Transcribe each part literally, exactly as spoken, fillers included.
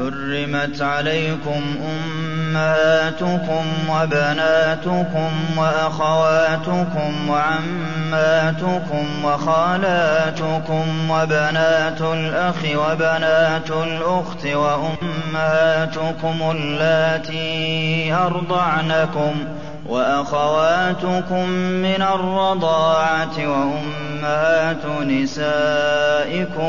حُرِّمَتْ عَلَيْكُمْ أُمَّهَاتُكُمْ وَبَنَاتُكُمْ وَأَخَوَاتُكُمْ وَعَمَّاتُكُمْ وَخَالَاتُكُمْ وَبَنَاتُ الْأَخِ وَبَنَاتُ الْأُخْتِ وَأُمَّهَاتُكُمُ اللَّاتِي أَرْضَعْنَكُمْ وَأَخَوَاتُكُم مِّنَ الرَّضَاعَةِ وَأُمَّهَاتُ نِسَائِكُمْ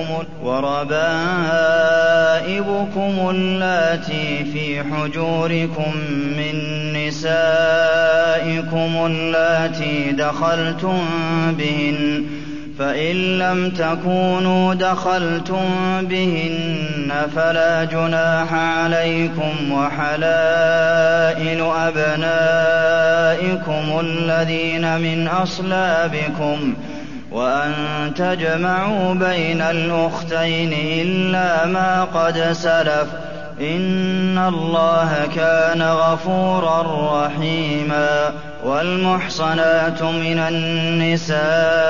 وَرَبَائِبُكُمُ اللَّاتِي فِي حُجُورِكُم مِّن نِّسَائِكُمُ اللَّاتِي دَخَلْتُم بِهِنَّ ۖ فَإِن لَّمْ تَكُونُوا دَخَلْتُم بِهِنَّ فَلَا جُنَاحَ عَلَيْكُمْ ۖ وَحَلَائِلُ أَبْنَائِكُمُ الَّذِينَ مِنْ أَصْلَابِكُمْ ۚ وَأَن تَجْمَعُوا بَيْنَ الْأُخْتَيْنِ إِلَّا مَا قَدْ سَلَفَ ۚ إِنَّ اللَّهَ كَانَ غَفُورًا رَّحِيمًا. وَالْمُحْصَنَاتُ مِنَ النِّسَاءِ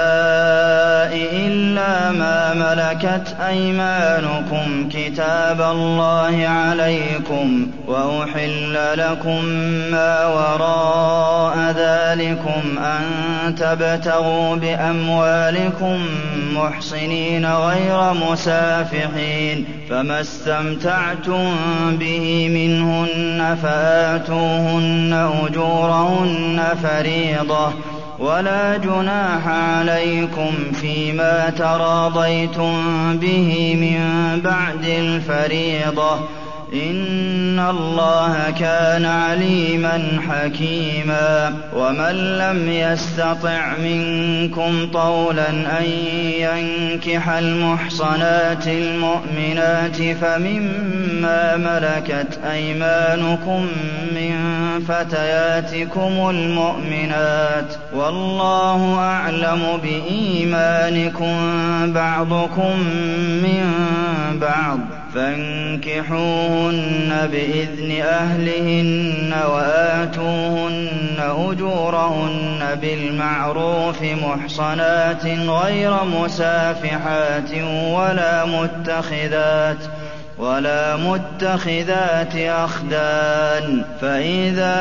إِلَّا مَا مَلَكَتْ أَيْمَانُكُمْ ۖ كِتَابَ اللَّهِ عَلَيْكُمْ ۚ وَأُحِلَّ لَكُم مَّا وَرَاءَ ذَٰلِكُمْ أَن تَبْتَغُوا بِأَمْوَالِكُم مُّحْصِنِينَ غَيْرَ مُسَافِحِينَ ۚ فَمَا اسْتَمْتَعْتُم بِهِ مِنْهُنَّ فَآتُوهُنَّ أُجُورَهُنَّ فَرِيضَةً ۚ وَلَا جُنَاحَ عَلَيْكُمْ فِيمَا تَرَاضَيْتُم بِهِ مِن بَعْدِ الْفَرِيضَةِ ۚ إِنَّ اللَّهَ كَانَ عَلِيمًا حَكِيمًا. وَمَن لَّمْ يَسْتَطِعْ مِنكُمْ طَوْلًا أَن يَنكِحَ الْمُحْصَنَاتِ الْمُؤْمِنَاتِ فَمِمَّا مَلَكَتْ أَيْمَانُكُم مِّن فَتَيَاتِكُمُ الْمُؤْمِنَاتِ ۚ وَاللَّهُ أَعْلَمُ بِإِيمَانِكُم ۚ بَعْضُكُم مِّن بَعْضٍ ۚ فَانكِحُوهُنَّ بِإِذْنِ أَهْلِهِنَّ وَآتُوهُنَّ أُجُورَهُنَّ بِالْمَعْرُوفِ مُحْصَنَاتٍ غَيْرَ مُسَافِحَاتٍ وَلَا مُتَّخِذَاتٍ ولا متخذات أخدان ۚ فإذا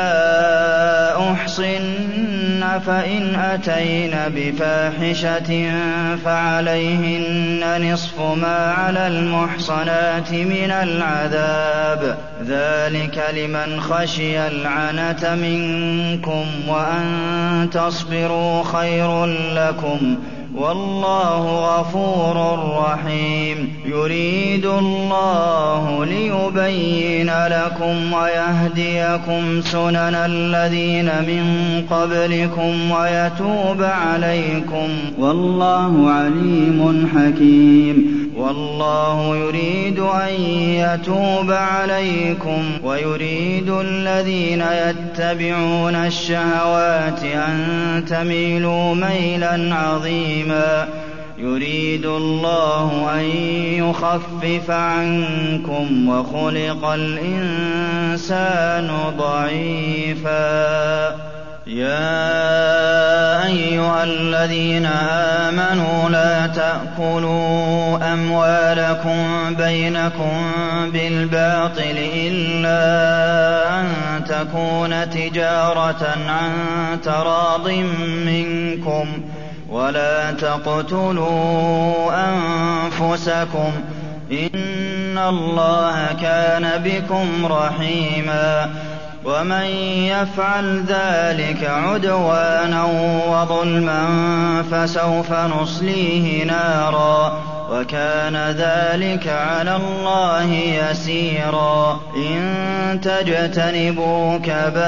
أحصن فإن أتين بفاحشة فعليهن نصف ما على المحصنات من العذاب، ذلك لمن خشي العنة منكم، وأن تصبروا خير لكم، والله غفور رحيم. يريد الله ليبين لكم ويهديكم سنن الذين من قبلكم ويتوب عليكم، والله عليم حكيم. والله يريد أن يتوب عليكم ويريد الذين يتبعون الشهوات أن تميلوا ميلا عظيما. يريد الله أن يخفف عنكم وخلق الإنسان ضعيفا. يا أيها الذين آمنوا لا تأكلوا أموالكم بينكم بالباطل إلا أن تكون تجارة عن تراض منكم، ولا تقتلوا أنفسكم، إن الله كان بكم رحيما. ومن يفعل ذلك عدوانا وظلما فسوف نصليه نارا، وكان ذلك على الله يسيرا. إن تجتنبوا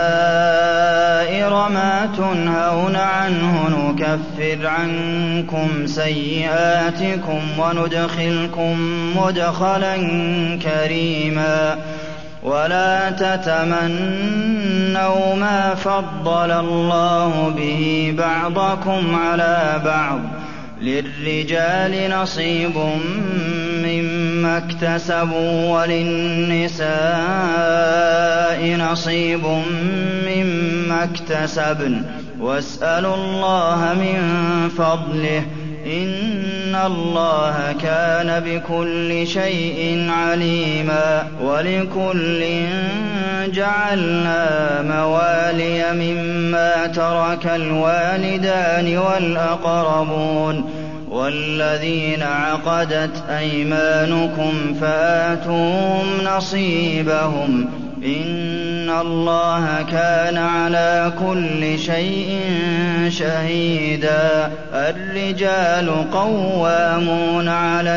كبائر ما تنهون عنه نكفر عنكم سيئاتكم وندخلكم مدخلا كريما. ولا تتمنوا ما فضل الله به بعضكم على بعض، للرجال نصيب مما اكتسبوا وللنساء نصيب مما اكتسبن، واسألوا الله من فضله، إِنَّ اللَّهَ كَانَ بِكُلِّ شَيْءٍ عَلِيمًا وَلِكُلٍّ جَعَلْنَا مَوَالِيَ مِمَّا تَرَكَ الْوَالِدَانِ وَالْأَقْرَبُونَ وَالَّذِينَ عَقَدَتْ أَيْمَانُكُمْ فَآتُوهُمْ نَصِيبَهُمْ ۖ إِنَّ اللَّهَ كَانَ عَلَىٰ كُلِّ شَيْءٍ شَهِيدًا الرِّجَالُ قَوَّامُونَ عَلَى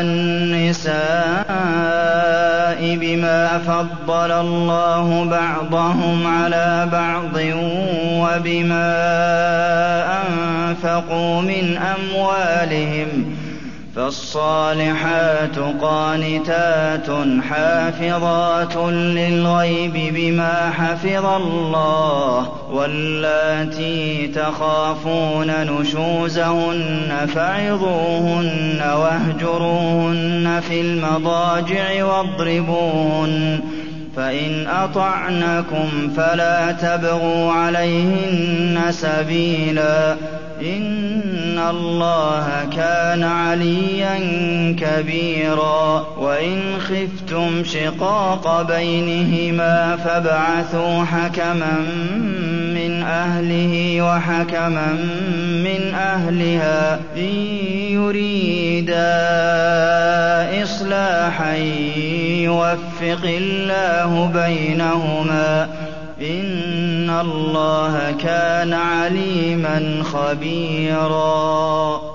النِّسَاءِ بِمَا فَضَّلَ اللَّهُ بَعْضَهُمْ عَلَىٰ بَعْضٍ وَبِمَا أَنفَقُوا مِنْ أَمْوَالِهِمْ ۚ فَالصَّالِحَاتُ قَانِتَاتٌ حَافِظَاتٌ لِّلْغَيْبِ بِمَا حَفِظَ اللَّهُ ۚ وَاللَّاتِي تَخَافُونَ نُشُوزَهُنَّ فَعِظُوهُنَّ وَاهْجُرُوهُنَّ فِي الْمَضَاجِعِ وَاضْرِبُوهُنَّ ۖ فَإِنْ أَطَعْنَكُمْ فَلَا تَبْغُوا عَلَيْهِنَّ سَبِيلًا ۗ إِنَّ اللَّهَ كَانَ عَلِيًّا كَبِيرًا وَإِنْ خِفْتُمْ شِقَاقَ بَيْنِهِمَا فَابْعَثُوا حَكَمًا مِّنْ أَهْلِهِ وَحَكَمًا مِّنْ أَهْلِهَا إِن يُرِيدَا إِصْلَاحًا يُوَفِّقِ اللَّهُ بَيْنَهُمَا ۗ إِنَّ اللَّهَ كَانَ عَلِيمًا خَبِيرًا